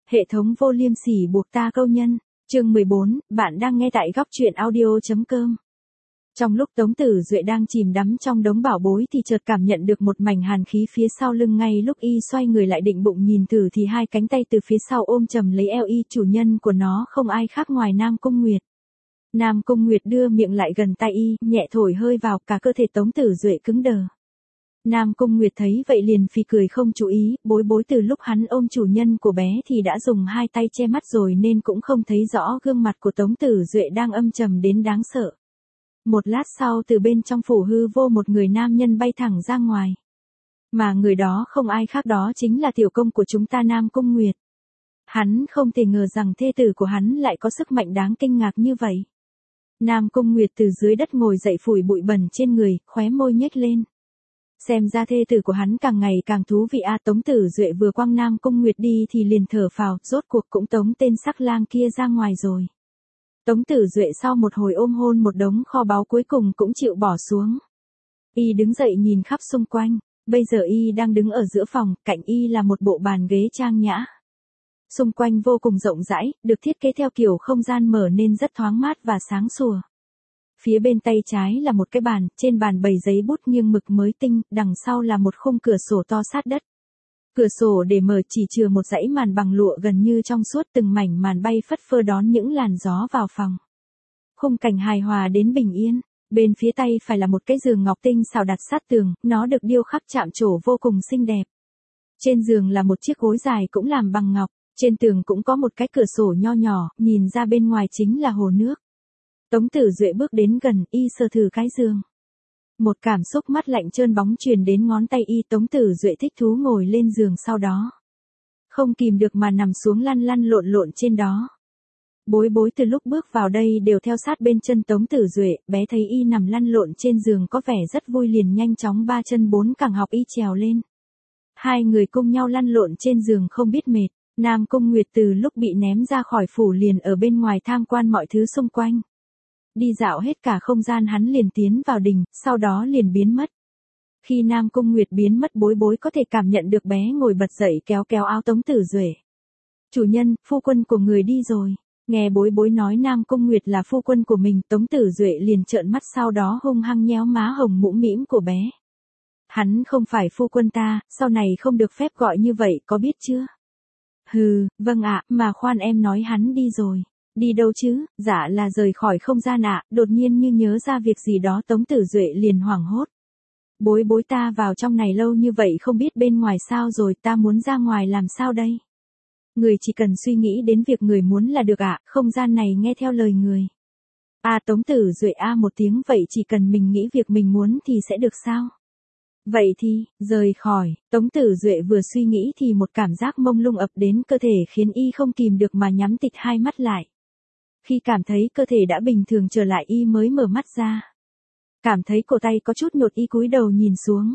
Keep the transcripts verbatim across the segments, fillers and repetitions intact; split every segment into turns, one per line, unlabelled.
Hệ thống vô liêm sỉ buộc ta câu nhân. Chương mười bốn, bạn đang nghe tại góc truyện audio.com. Trong lúc Tống Tử Duệ đang chìm đắm trong đống bảo bối thì chợt cảm nhận được một mảnh hàn khí phía sau lưng, ngay lúc y xoay người lại định bụng nhìn thử thì hai cánh tay từ phía sau ôm chầm lấy eo y, chủ nhân của nó không ai khác ngoài Nam Cung Nguyệt. Nam Cung Nguyệt đưa miệng lại gần tay y, nhẹ thổi hơi vào, cả cơ thể Tống Tử Duệ cứng đờ. Nam Cung Nguyệt thấy vậy liền phì cười không chú ý, bối bối từ lúc hắn ôm chủ nhân của bé thì đã dùng hai tay che mắt rồi nên cũng không thấy rõ gương mặt của Tống Tử Duệ đang âm trầm đến đáng sợ. Một lát sau, từ bên trong phủ hư vô một người nam nhân bay thẳng ra ngoài. Mà người đó không ai khác, đó chính là tiểu công của chúng ta, Nam Cung Nguyệt. Hắn không thể ngờ rằng thê tử của hắn lại có sức mạnh đáng kinh ngạc như vậy. Nam Cung Nguyệt từ dưới đất ngồi dậy, phủi bụi bẩn trên người, khóe môi nhếch lên. Xem ra thê tử của hắn càng ngày càng thú vị a. Tống Tử Duệ vừa quăng Nam Cung Nguyệt đi thì liền thở phào, rốt cuộc cũng tống tên sắc lang kia ra ngoài rồi. Tống Tử Duệ sau một hồi ôm hôn một đống kho báu cuối cùng cũng chịu bỏ xuống. Y đứng dậy nhìn khắp xung quanh, bây giờ y đang đứng ở giữa phòng, cạnh y là một bộ bàn ghế trang nhã. Xung quanh vô cùng rộng rãi, được thiết kế theo kiểu không gian mở nên rất thoáng mát và sáng sủa. Phía bên tay trái là một cái bàn, trên bàn bày giấy bút nghiêng mực mới tinh, đằng sau là một khung cửa sổ to sát đất. Cửa sổ để mở chỉ chừa một dãy màn bằng lụa gần như trong suốt, từng mảnh màn bay phất phơ đón những làn gió vào phòng. Khung cảnh hài hòa đến bình yên. Bên phía tay phải là một cái giường ngọc tinh xào đặt sát tường, nó được điêu khắc chạm trổ vô cùng xinh đẹp. Trên giường là một chiếc gối dài cũng làm bằng ngọc, trên tường cũng có một cái cửa sổ nho nhỏ, nhìn ra bên ngoài chính là hồ nước. Tống Tử Duệ bước đến gần, y sờ thử cái giường. Một cảm xúc mát lạnh trơn bóng truyền đến ngón tay y. Tống Tử Duệ thích thú ngồi lên giường, sau đó không kìm được mà nằm xuống lăn lăn lộn lộn trên đó. Bối bối từ lúc bước vào đây đều theo sát bên chân Tống Tử Duệ, bé thấy y nằm lăn lộn trên giường có vẻ rất vui liền nhanh chóng ba chân bốn cẳng học y trèo lên. Hai người cùng nhau lăn lộn trên giường không biết mệt. Nam Cung Nguyệt từ lúc bị ném ra khỏi phủ liền ở bên ngoài tham quan mọi thứ xung quanh. Đi dạo hết cả không gian hắn liền tiến vào đình, sau đó liền biến mất. Khi Nam Cung Nguyệt biến mất, bối bối có thể cảm nhận được bé ngồi bật dậy kéo kéo áo Tống Tử Duệ. Chủ nhân, phu quân của người đi rồi. Nghe bối bối nói Nam Cung Nguyệt là phu quân của mình, Tống Tử Duệ liền trợn mắt, sau đó hung hăng nhéo má hồng mũm mĩm của bé. Hắn không phải phu quân ta, sau này không được phép gọi như vậy, có biết chưa? Hừ, vâng ạ, mà khoan, em nói hắn đi rồi. Đi đâu chứ? Dạ là rời khỏi không gian ạ. Đột nhiên như nhớ ra việc gì đó, Tống Tử Duệ liền hoảng hốt. Bối bối, ta vào trong này lâu như vậy không biết bên ngoài sao rồi, ta muốn ra ngoài làm sao đây? Người chỉ cần suy nghĩ đến việc người muốn là được ạ, không gian này nghe theo lời người. À, Tống Tử Duệ a một tiếng, vậy chỉ cần mình nghĩ việc mình muốn thì sẽ được sao? Vậy thì, rời khỏi. Tống Tử Duệ vừa suy nghĩ thì một cảm giác mông lung ập đến cơ thể khiến y không kìm được mà nhắm tịt hai mắt lại. Khi cảm thấy cơ thể đã bình thường trở lại, y mới mở mắt ra. Cảm thấy cổ tay có chút nhột, y cúi đầu nhìn xuống.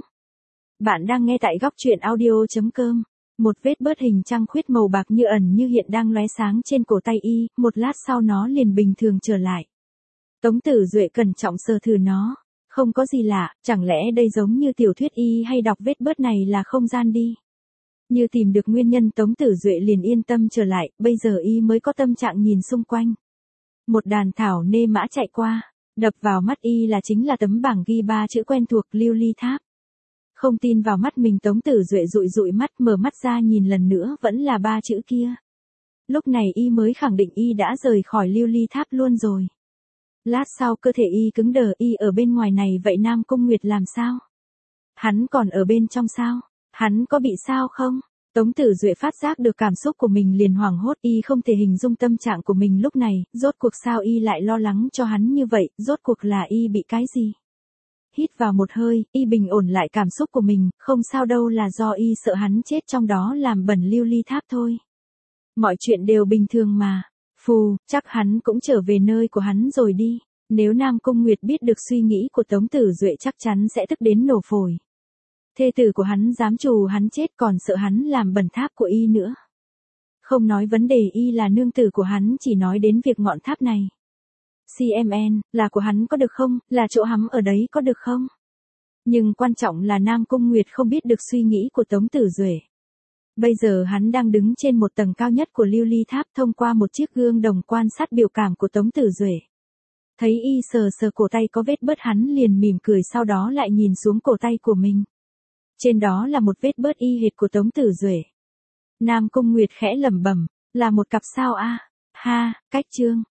Bạn đang nghe tại góc truyện audio.com. Một vết bớt hình trăng khuyết màu bạc như ẩn như hiện đang lóe sáng trên cổ tay y, một lát sau nó liền bình thường trở lại. Tống Tử Duệ cẩn trọng sờ thử nó. Không có gì lạ, chẳng lẽ đây giống như tiểu thuyết y hay đọc, vết bớt này là không gian đi. Như tìm được nguyên nhân, Tống Tử Duệ liền yên tâm trở lại, bây giờ y mới có tâm trạng nhìn xung quanh. Một đàn thảo nê mã chạy qua, đập vào mắt y là chính là tấm bảng ghi ba chữ quen thuộc, Lưu Ly Tháp. Không tin vào mắt mình, Tống Tử Duệ dụi dụi mắt, mở mắt ra nhìn lần nữa vẫn là ba chữ kia. Lúc này y mới khẳng định y đã rời khỏi Lưu Ly Tháp luôn rồi. Lát sau cơ thể y cứng đờ, y ở bên ngoài này, vậy Nam Cung Nguyệt làm sao? Hắn còn ở bên trong sao? Hắn có bị sao không? Tống Tử Duệ phát giác được cảm xúc của mình liền hoảng hốt, y không thể hình dung tâm trạng của mình lúc này, rốt cuộc sao y lại lo lắng cho hắn như vậy, rốt cuộc là y bị cái gì? Hít vào một hơi, y bình ổn lại cảm xúc của mình, không sao đâu, là do y sợ hắn chết trong đó làm bẩn Lưu Ly Tháp thôi. Mọi chuyện đều bình thường mà. Phù, chắc hắn cũng trở về nơi của hắn rồi đi. Nếu Nam Cung Nguyệt biết được suy nghĩ của Tống Tử Duệ chắc chắn sẽ tức đến nổ phổi. Thê tử của hắn dám trù hắn chết, còn sợ hắn làm bẩn tháp của y nữa. Không nói vấn đề y là nương tử của hắn, chỉ nói đến việc ngọn tháp này. xê em en, là của hắn có được không, là chỗ hắn ở đấy có được không? Nhưng quan trọng là Nam Cung Nguyệt không biết được suy nghĩ của Tống Tử Duệ. Bây giờ hắn đang đứng trên một tầng cao nhất của lưu ly tháp thông qua một chiếc gương đồng quan sát biểu cảm của Tống Tử Duệ. Thấy y sờ sờ cổ tay có vết bớt hắn liền mỉm cười sau đó lại nhìn xuống cổ tay của mình. Trên đó là một vết bớt y hệt của Tống Tử Duệ. Nam Cung Nguyệt khẽ lẩm bẩm, là một cặp sao a? Ha, cách trương.